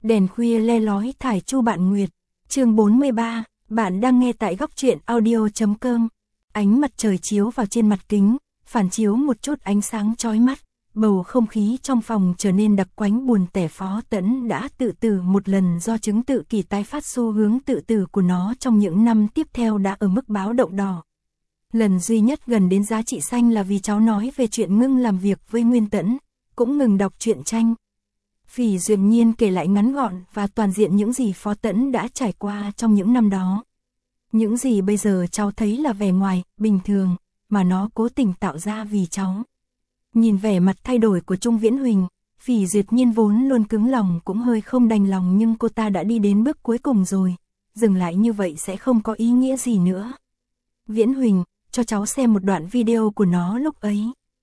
Đèn khuya le lói thải Chu Bạn Nguyệt. Chương 43, bạn đang nghe tại góc truyện audio.com. Ánh mặt trời chiếu vào trên mặt kính, phản chiếu một chút ánh sáng chói mắt. Bầu không khí trong phòng trở nên đặc quánh buồn tẻ. Phó Tẫn đã tự tử một lần do chứng tự kỷ tái phát. Xu hướng tự tử của nó trong những năm tiếp theo đã ở mức báo động đỏ. Lần duy nhất gần đến giá trị xanh là vì cháu nói về chuyện ngưng làm việc với Nguyên Tẫn, cũng ngừng đọc truyện tranh. Phỉ Duyệt Nhiên kể lại ngắn gọn và toàn diện những gì Phó Tẫn đã trải qua trong những năm đó. Những gì bây giờ cháu thấy là vẻ ngoài, bình thường, mà nó cố tình tạo ra vì cháu. Nhìn vẻ mặt thay đổi của Trung Viễn Huỳnh, Phỉ Duyệt Nhiên vốn luôn cứng lòng cũng hơi không đành lòng, nhưng cô ta đã đi đến bước cuối cùng rồi, dừng lại như vậy sẽ không có ý nghĩa gì nữa. Viễn Huỳnh, cho cháu xem một đoạn video của nó lúc ấy.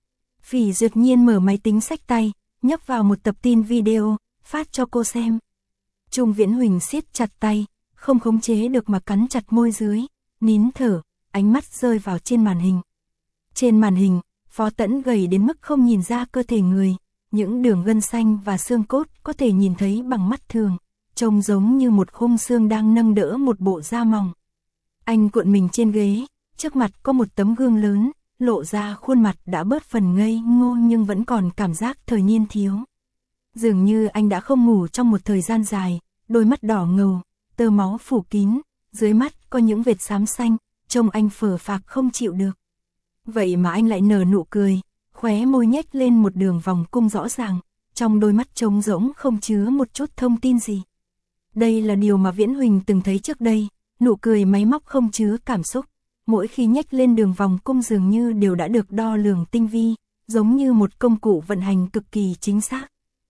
Phỉ Duyệt Nhiên mở máy tính xách tay, nhấp vào một tập tin video, phát cho cô xem. Trung Viễn Huỳnh siết chặt tay, không khống chế được mà cắn chặt môi dưới, nín thở, ánh mắt rơi vào trên màn hình. Trên màn hình, Phó Tẫn gầy đến mức không nhìn ra cơ thể người, những đường gân xanh và xương cốt có thể nhìn thấy bằng mắt thường, trông giống như một khung xương đang nâng đỡ một bộ da mỏng. Anh cuộn mình trên ghế, trước mặt có một tấm gương lớn, lộ ra khuôn mặt đã bớt phần ngây ngô nhưng vẫn còn cảm giác thời niên thiếu. Dường như anh đã không ngủ trong một thời gian dài, đôi mắt đỏ ngầu, tơ máu phủ kín, dưới mắt có những vệt xám xanh, trông anh phờ phạc không chịu được. Vậy mà anh lại nở nụ cười, khóe môi nhếch lên một đường vòng cung rõ ràng, trong đôi mắt trống rỗng không chứa một chút thông tin gì. Đây là điều mà Viễn Huỳnh từng thấy trước đây, nụ cười máy móc không chứa cảm xúc. Mỗi khi nhếch lên đường vòng cung dường như đều đã được đo lường tinh vi, giống như một công cụ vận hành cực kỳ chính xác.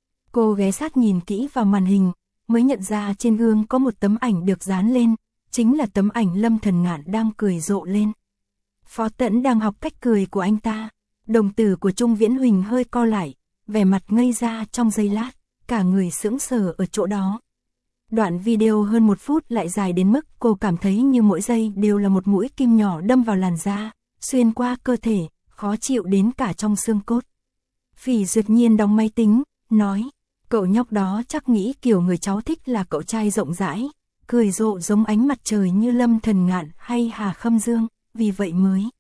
Cô ghé sát nhìn kỹ vào màn hình, mới nhận ra trên gương có một tấm ảnh được dán lên, chính là tấm ảnh Lâm Thần Ngạn đang cười rộ lên. Phó Tẫn đang học cách cười của anh ta, đồng tử của Trung Viễn Huỳnh hơi co lại, vẻ mặt ngây ra trong giây lát, cả người sững sờ ở chỗ đó. Đoạn video hơn 1 phút lại dài đến mức cô cảm thấy như mỗi giây đều là một mũi kim nhỏ đâm vào làn da, xuyên qua cơ thể, khó chịu đến cả trong xương cốt. Phỉ Duyệt Nhiên đóng máy tính, nói, cậu nhóc đó chắc nghĩ kiểu người cháu thích là cậu trai rộng rãi, cười rộ giống ánh mặt trời như Lâm Thần Ngạn hay Hà Khâm Dương, vì vậy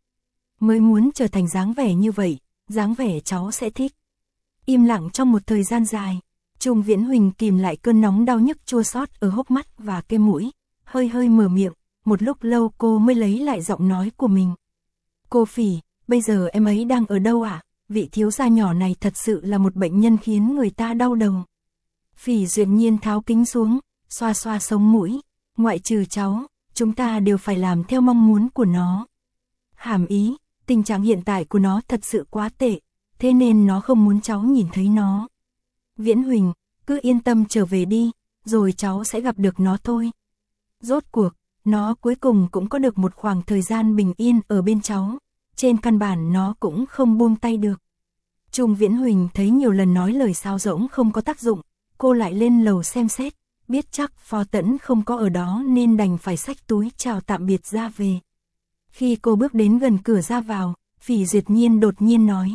mới muốn trở thành dáng vẻ như vậy, dáng vẻ cháu sẽ thích. Im lặng trong một thời gian dài. Trung Viễn Huỳnh kìm lại cơn nóng đau nhức chua xót ở hốc mắt và cái mũi, hơi hơi mở miệng, một lúc lâu cô mới lấy lại giọng nói của mình. Cô Phỉ, bây giờ em ấy đang ở đâu ạ? Vị thiếu gia nhỏ này thật sự là một bệnh nhân khiến người ta đau đầu. Phỉ Duyệt Nhiên tháo kính xuống, xoa xoa sống mũi, ngoại trừ cháu, chúng ta đều phải làm theo mong muốn của nó. Hàm ý, tình trạng hiện tại của nó thật sự quá tệ, thế nên nó không muốn cháu nhìn thấy nó. Viễn Huỳnh, cứ yên tâm trở về đi, rồi cháu sẽ gặp được nó thôi. Rốt cuộc, nó cuối cùng cũng có được một khoảng thời gian bình yên ở bên cháu, trên căn bản nó cũng không buông tay được. Trung Viễn Huỳnh thấy nhiều lần nói lời sáo rỗng không có tác dụng, cô lại lên lầu xem xét, biết chắc Phó Tẫn không có ở đó nên đành phải xách túi chào tạm biệt ra về. Khi cô bước đến gần cửa ra vào, Phỉ Duyệt Nhiên đột nhiên nói,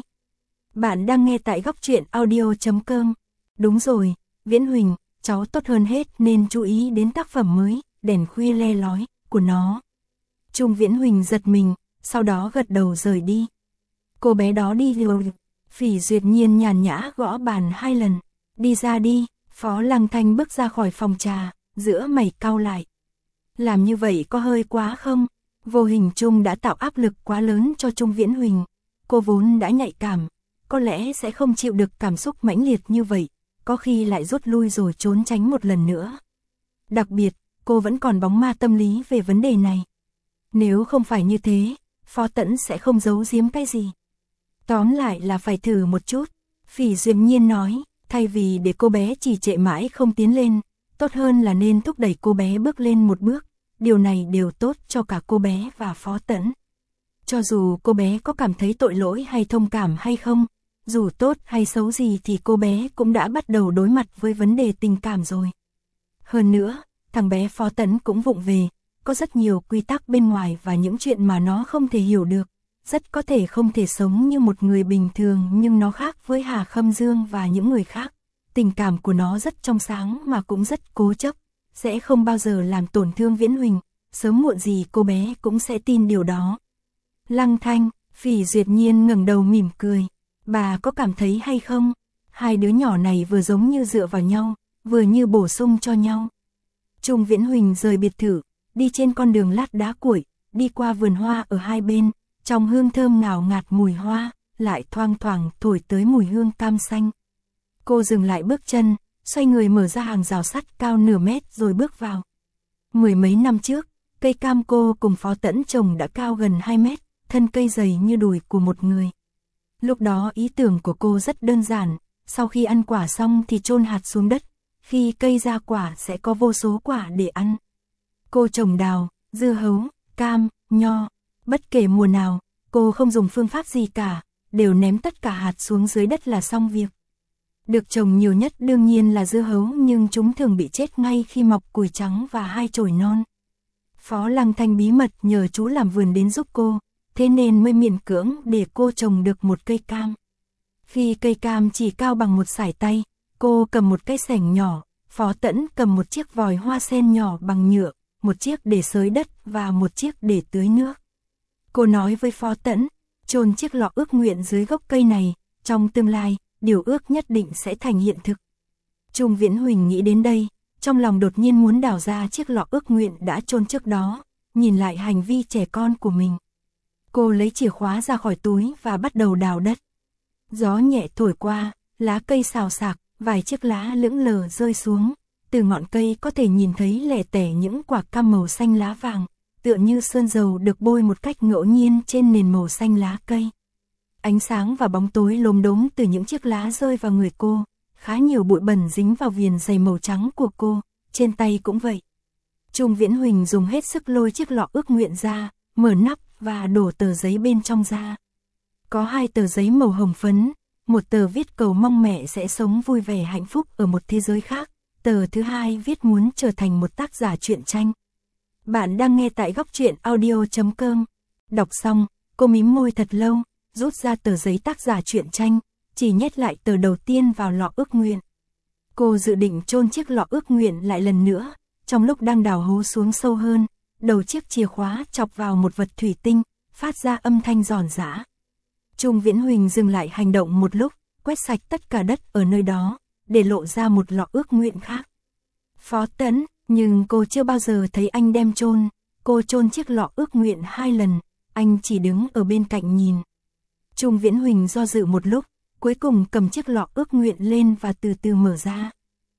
bạn đang nghe tại góc truyện audio.com. Đúng rồi, Viễn Huỳnh, cháu tốt hơn hết nên chú ý đến tác phẩm mới, Đèn Khuya Le Lói, của nó. Trung Viễn Huỳnh giật mình, sau đó gật đầu rời đi. Cô bé đó đi rồi. Phỉ Duyệt Nhiên nhàn nhã gõ bàn 2 lần. Đi ra đi. Phó Lăng Thanh bước ra khỏi phòng trà, giữa mày cau lại. Làm như vậy có hơi quá không? Vô hình chung đã tạo áp lực quá lớn cho Trung Viễn Huỳnh. Cô vốn đã nhạy cảm, có lẽ sẽ không chịu được cảm xúc mãnh liệt như vậy, có khi lại rút lui rồi trốn tránh một lần nữa. Đặc biệt, cô vẫn còn bóng ma tâm lý về vấn đề này. Nếu không phải như thế, Phó Tẫn sẽ không giấu giếm cái gì. Tóm lại là phải thử một chút, Phỉ Duyệt Nhiên nói, thay vì để cô bé trì trệ mãi không tiến lên, tốt hơn là nên thúc đẩy cô bé bước lên một bước, điều này đều tốt cho cả cô bé và Phó Tẫn. Cho dù cô bé có cảm thấy tội lỗi hay thông cảm hay không, dù tốt hay xấu gì thì cô bé cũng đã bắt đầu đối mặt với vấn đề tình cảm rồi. Hơn nữa, thằng bé Phó Tẫn cũng vụng về, có rất nhiều quy tắc bên ngoài và những chuyện mà nó không thể hiểu được, rất có thể không thể sống như một người bình thường, nhưng nó khác với Hà Khâm Dương và những người khác. tình cảm của nó rất trong sáng mà cũng rất cố chấp, sẽ không bao giờ làm tổn thương Viễn Huỳnh, sớm muộn gì cô bé cũng sẽ tin điều đó. Lăng Thanh, Phỉ Duyệt Nhiên ngẩng đầu mỉm cười, bà có cảm thấy hay không? Hai đứa nhỏ này vừa giống như dựa vào nhau, vừa như bổ sung cho nhau. Trung Viễn Huỳnh rời biệt thự, đi trên con đường lát đá cuội, đi qua vườn hoa ở hai bên, trong hương thơm ngào ngạt mùi hoa, lại thoang thoảng thổi tới mùi hương cam xanh. Cô dừng lại bước chân, xoay người mở ra hàng rào sắt cao nửa mét rồi bước vào. Mười mấy năm trước, cây cam cô cùng Phó Tẫn trồng đã cao gần 2 mét, thân cây dày như đùi của một người. Lúc đó ý tưởng của cô rất đơn giản, sau khi ăn quả xong thì chôn hạt xuống đất, khi cây ra quả sẽ có vô số quả để ăn. Cô trồng đào, dưa hấu, cam, nho, bất kể mùa nào, cô không dùng phương pháp gì cả, đều ném tất cả hạt xuống dưới đất là xong việc. Được trồng nhiều nhất đương nhiên là dưa hấu, nhưng chúng thường bị chết ngay khi mọc củi trắng và 2 chồi non. Phó Lăng Thanh bí mật nhờ chú làm vườn đến giúp cô, thế nên mới miễn cưỡng để cô trồng được một cây cam. Khi cây cam chỉ cao bằng một sải tay, cô cầm một cái xẻng nhỏ, Phó Tẫn cầm một chiếc vòi hoa sen nhỏ bằng nhựa, một chiếc để xới đất và một chiếc để tưới nước. Cô nói với Phó Tẫn, chôn chiếc lọ ước nguyện dưới gốc cây này, trong tương lai, điều ước nhất định sẽ thành hiện thực. Trung Viễn Huỳnh nghĩ đến đây, trong lòng đột nhiên muốn đào ra chiếc lọ ước nguyện đã chôn trước đó, nhìn lại hành vi trẻ con của mình. Cô lấy chìa khóa ra khỏi túi và bắt đầu đào đất. Gió nhẹ thổi qua, lá cây xào xạc, vài chiếc lá lững lờ rơi xuống. Từ ngọn cây có thể nhìn thấy lẻ tẻ những quả cam màu xanh lá vàng, tựa như sơn dầu được bôi một cách ngẫu nhiên trên nền màu xanh lá cây. Ánh sáng và bóng tối lốm đốm từ những chiếc lá rơi vào người cô, khá nhiều bụi bẩn dính vào viền giày màu trắng của cô, trên tay cũng vậy. Trung Viễn Huỳnh dùng hết sức lôi chiếc lọ ước nguyện ra, mở nắp và đổ tờ giấy bên trong ra. Có 2 tờ giấy màu hồng phấn, một tờ viết cầu mong mẹ sẽ sống vui vẻ hạnh phúc ở một thế giới khác, tờ thứ 2 viết muốn trở thành một tác giả truyện tranh. Bạn đang nghe tại góc truyện audio.com. Đọc xong, cô mím môi thật lâu, rút ra tờ giấy tác giả truyện tranh, chỉ nhét lại tờ đầu tiên vào lọ ước nguyện. Cô dự định chôn chiếc lọ ước nguyện lại lần nữa, trong lúc đang đào hố xuống sâu hơn, đầu chiếc chìa khóa chọc vào một vật thủy tinh, phát ra âm thanh giòn giã. Trung Viễn Huỳnh dừng lại hành động một lúc, quét sạch tất cả đất ở nơi đó, để lộ ra một lọ ước nguyện khác. Phó Tẫn, nhưng cô chưa bao giờ thấy anh đem chôn. Cô chôn chiếc lọ ước nguyện 2 lần, anh chỉ đứng ở bên cạnh nhìn. Trung Viễn Huỳnh do dự một lúc, cuối cùng cầm chiếc lọ ước nguyện lên và từ từ mở ra.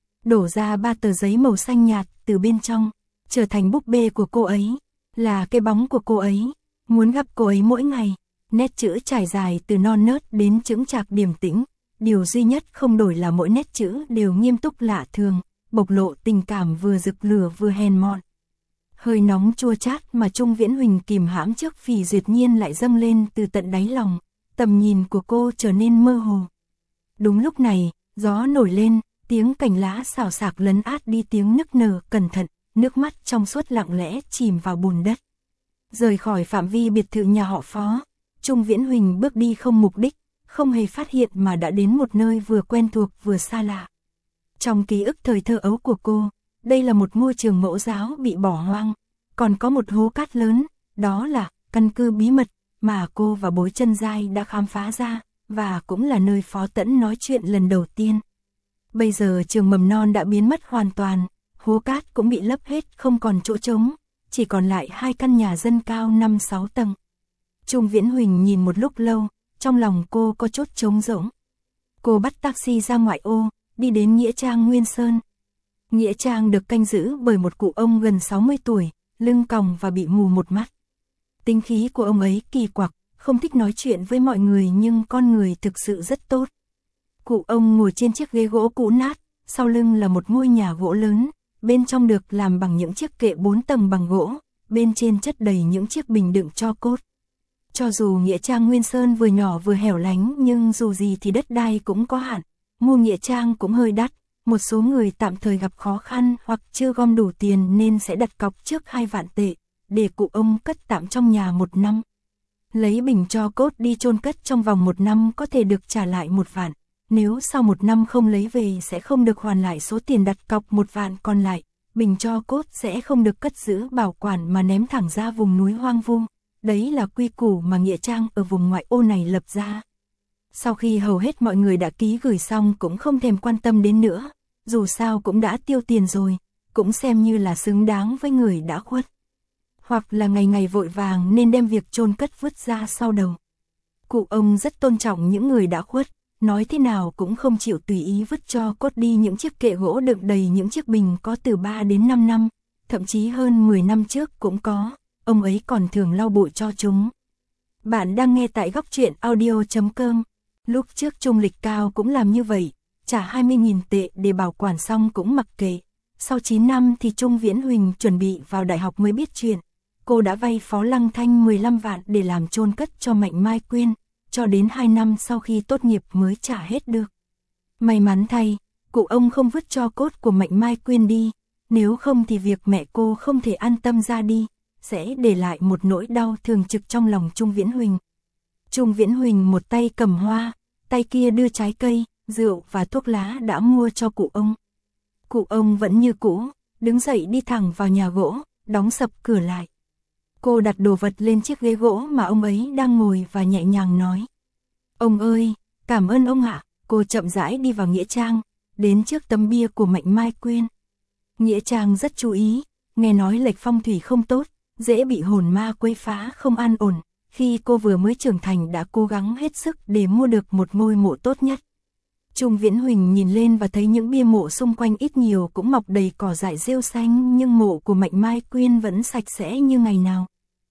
Đổ ra 3 tờ giấy màu xanh nhạt từ bên trong, trở thành búp bê của cô ấy, là cái bóng của cô ấy, muốn gặp cô ấy mỗi ngày. Nét chữ trải dài từ non nớt đến chững chạc điềm tĩnh, điều duy nhất không đổi là mỗi nét chữ đều nghiêm túc lạ thường, bộc lộ tình cảm vừa rực lửa vừa hèn mọn. Hơi nóng chua chát mà Trung Viễn Huỳnh kìm hãm trước Phỉ Duyệt Nhiên lại dâng lên từ tận đáy lòng, tầm nhìn của cô trở nên mơ hồ. Đúng lúc này, gió nổi lên, tiếng cành lá xào xạc lấn át đi tiếng nức nở cẩn thận, nước mắt trong suốt lặng lẽ chìm vào bùn đất. Rời khỏi phạm vi biệt thự nhà họ Phó, Trung Viễn Huỳnh bước đi không mục đích, không hề phát hiện mà đã đến một nơi vừa quen thuộc vừa xa lạ. Trong ký ức thời thơ ấu của cô, đây là một ngôi trường mẫu giáo bị bỏ hoang, còn có một hố cát lớn, đó là căn cứ bí mật mà cô và Bối Chân Giai đã khám phá ra, và cũng là nơi Phó Tẫn nói chuyện lần đầu tiên. Bây giờ trường mầm non đã biến mất hoàn toàn, hố cát cũng bị lấp hết không còn chỗ trống, chỉ còn lại 2 căn nhà dân cao 5-6 tầng. Trung Viễn Huỳnh nhìn một lúc lâu, trong lòng cô có chút trống rỗng. Cô bắt taxi ra ngoại ô, đi đến Nghĩa Trang Nguyên Sơn. Nghĩa Trang được canh giữ bởi một cụ ông gần 60 tuổi, lưng còng và bị mù một mắt. Tính khí của ông ấy kỳ quặc, không thích nói chuyện với mọi người nhưng con người thực sự rất tốt. Cụ ông ngồi trên chiếc ghế gỗ cũ nát, sau lưng là một ngôi nhà gỗ lớn, bên trong được làm bằng những chiếc kệ 4 tầng bằng gỗ, bên trên chất đầy những chiếc bình đựng tro cốt. Cho dù Nghĩa Trang Nguyên Sơn vừa nhỏ vừa hẻo lánh nhưng dù gì thì đất đai cũng có hạn, mua Nghĩa Trang cũng hơi đắt, một số người tạm thời gặp khó khăn hoặc chưa gom đủ tiền nên sẽ đặt cọc trước 2 vạn tệ, để cụ ông cất tạm trong nhà 1 năm. Lấy bình tro cốt đi chôn cất trong vòng 1 năm có thể được trả lại 1 vạn, nếu sau 1 năm không lấy về sẽ không được hoàn lại số tiền đặt cọc 1 vạn còn lại, bình tro cốt sẽ không được cất giữ bảo quản mà ném thẳng ra vùng núi hoang vu. Đấy là quy củ mà nghĩa trang ở vùng ngoại ô này lập ra. Sau khi hầu hết mọi người đã ký gửi xong cũng không thèm quan tâm đến nữa, dù sao cũng đã tiêu tiền rồi, cũng xem như là xứng đáng với người đã khuất. Hoặc là ngày ngày vội vàng nên đem việc chôn cất vứt ra sau đầu. Cụ ông rất tôn trọng những người đã khuất, nói thế nào cũng không chịu tùy ý vứt cho cốt đi những chiếc kệ gỗ đựng đầy những chiếc bình có từ 3 đến 5 năm, thậm chí hơn 10 năm trước cũng có, ông ấy còn thường lau bụi cho chúng. Bạn đang nghe tại góc truyện audio.com. Lúc trước Trung Lịch Cao cũng làm như vậy, trả 20.000 tệ để bảo quản xong cũng mặc kệ. Sau 9 năm thì Trung Viễn Huỳnh chuẩn bị vào đại học mới biết chuyện. Cô đã vay Phó Lăng Thanh 15 vạn để làm chôn cất cho Mạnh Mai Quyên, cho đến 2 năm sau khi tốt nghiệp mới trả hết được. May mắn thay, cụ ông không vứt cho cốt của Mạnh Mai Quyên đi, nếu không thì việc mẹ cô không thể an tâm ra đi, sẽ để lại một nỗi đau thường trực trong lòng Trung Viễn Huỳnh. Trung Viễn Huỳnh một tay cầm hoa, tay kia đưa trái cây, rượu và thuốc lá đã mua cho cụ ông. Cụ ông vẫn như cũ, đứng dậy đi thẳng vào nhà gỗ, đóng sập cửa lại. Cô đặt đồ vật lên chiếc ghế gỗ mà ông ấy đang ngồi và nhẹ nhàng nói: "Ông ơi, cảm ơn ông ạ." Cô chậm rãi đi vào nghĩa trang, đến trước tấm bia của Mạnh Mai Quyên. Nghĩa trang rất chú ý, nghe nói lệch phong thủy không tốt, dễ bị hồn ma quấy phá không an ổn. Khi cô vừa mới trưởng thành đã cố gắng hết sức để mua được một ngôi mộ tốt nhất. Trung Viễn Huỳnh nhìn lên và thấy những bia mộ xung quanh ít nhiều cũng mọc đầy cỏ dại rêu xanh, nhưng mộ của Mạnh Mai Quyên vẫn sạch sẽ như ngày nào.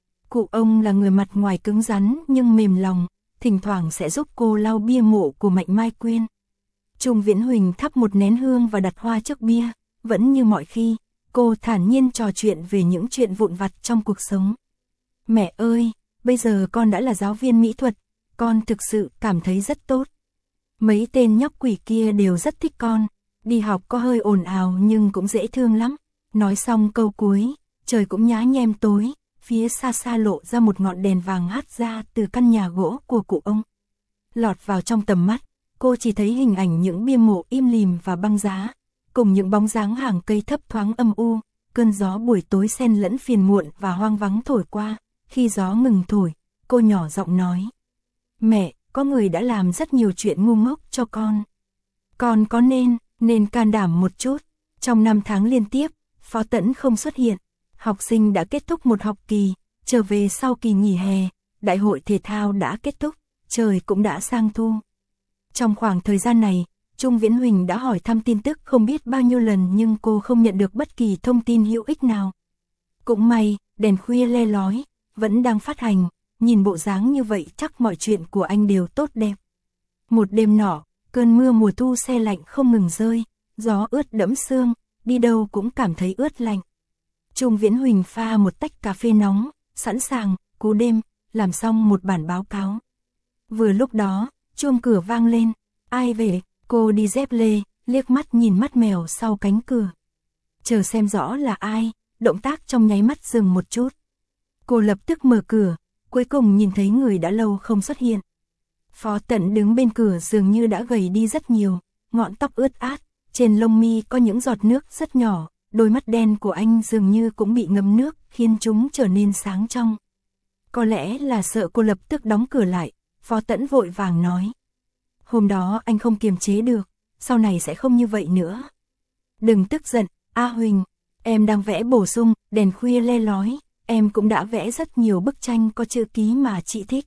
Cụ ông là người mặt ngoài cứng rắn nhưng mềm lòng, thỉnh thoảng sẽ giúp cô lau bia mộ của Mạnh Mai Quyên. Trung Viễn Huỳnh thắp một nén hương và đặt hoa trước bia, vẫn như mọi khi, cô thản nhiên trò chuyện về những chuyện vụn vặt trong cuộc sống. "Mẹ ơi, bây giờ con đã là giáo viên mỹ thuật, con thực sự cảm thấy rất tốt. Mấy tên nhóc quỷ kia đều rất thích con, đi học có hơi ồn ào nhưng cũng dễ thương lắm." Nói xong câu cuối, trời cũng nhá nhem tối, phía xa xa lộ ra một ngọn đèn vàng hắt ra từ căn nhà gỗ của cụ ông. Lọt vào trong tầm mắt, cô chỉ thấy hình ảnh những bia mộ im lìm và băng giá, cùng những bóng dáng hàng cây thấp thoáng âm u, cơn gió buổi tối xen lẫn phiền muộn và hoang vắng thổi qua. Khi gió ngừng thổi, cô nhỏ giọng nói: "Mẹ, có người đã làm rất nhiều chuyện ngu ngốc cho con. Con có nên can đảm một chút." Trong 5 tháng liên tiếp, Phó Tẫn không xuất hiện. Học sinh đã kết thúc một học kỳ, trở về sau kỳ nghỉ hè, đại hội thể thao đã kết thúc, trời cũng đã sang thu. Trong khoảng thời gian này, Trung Viễn Huỳnh đã hỏi thăm tin tức không biết bao nhiêu lần nhưng cô không nhận được bất kỳ thông tin hữu ích nào. Cũng may, đèn khuya le lói vẫn đang phát hành, nhìn bộ dáng như vậy chắc mọi chuyện của anh đều tốt đẹp. Một đêm nọ, cơn mưa mùa thu se lạnh không ngừng rơi, gió ướt đẫm xương, đi đâu cũng cảm thấy ướt lạnh. Trung Viễn Huỳnh pha một tách cà phê nóng, sẵn sàng, cú đêm, làm xong một bản báo cáo. Vừa lúc đó, chuông cửa vang lên, ai về, cô đi dép lê, liếc mắt nhìn mắt mèo sau cánh cửa. Chờ xem rõ là ai, động tác trong nháy mắt dừng một chút. Cô lập tức mở cửa, cuối cùng nhìn thấy người đã lâu không xuất hiện. Phó Tẫn đứng bên cửa dường như đã gầy đi rất nhiều, ngọn tóc ướt át, trên lông mi có những giọt nước rất nhỏ, đôi mắt đen của anh dường như cũng bị ngấm nước, khiến chúng trở nên sáng trong. Có lẽ là sợ cô lập tức đóng cửa lại, Phó Tẫn vội vàng nói: "Hôm đó anh không kiềm chế được, sau này sẽ không như vậy nữa. Đừng tức giận, A Huỳnh, em đang vẽ bổ sung, đèn khuya le lói, em cũng đã vẽ rất nhiều bức tranh có chữ ký mà chị thích."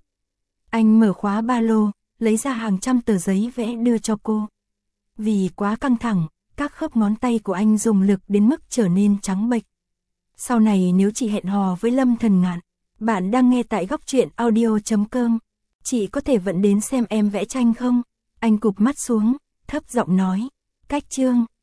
Anh mở khóa ba lô, lấy ra hàng trăm tờ giấy vẽ đưa cho cô. Vì quá căng thẳng, các khớp ngón tay của anh dùng lực đến mức trở nên trắng bệch. Sau này nếu chị hẹn hò với Lâm Thần Ngạn, bạn đang nghe tại góc truyện audio.com, chị có thể vẫn đến xem em vẽ tranh không? Anh cụp mắt xuống, thấp giọng nói: "Cách chương."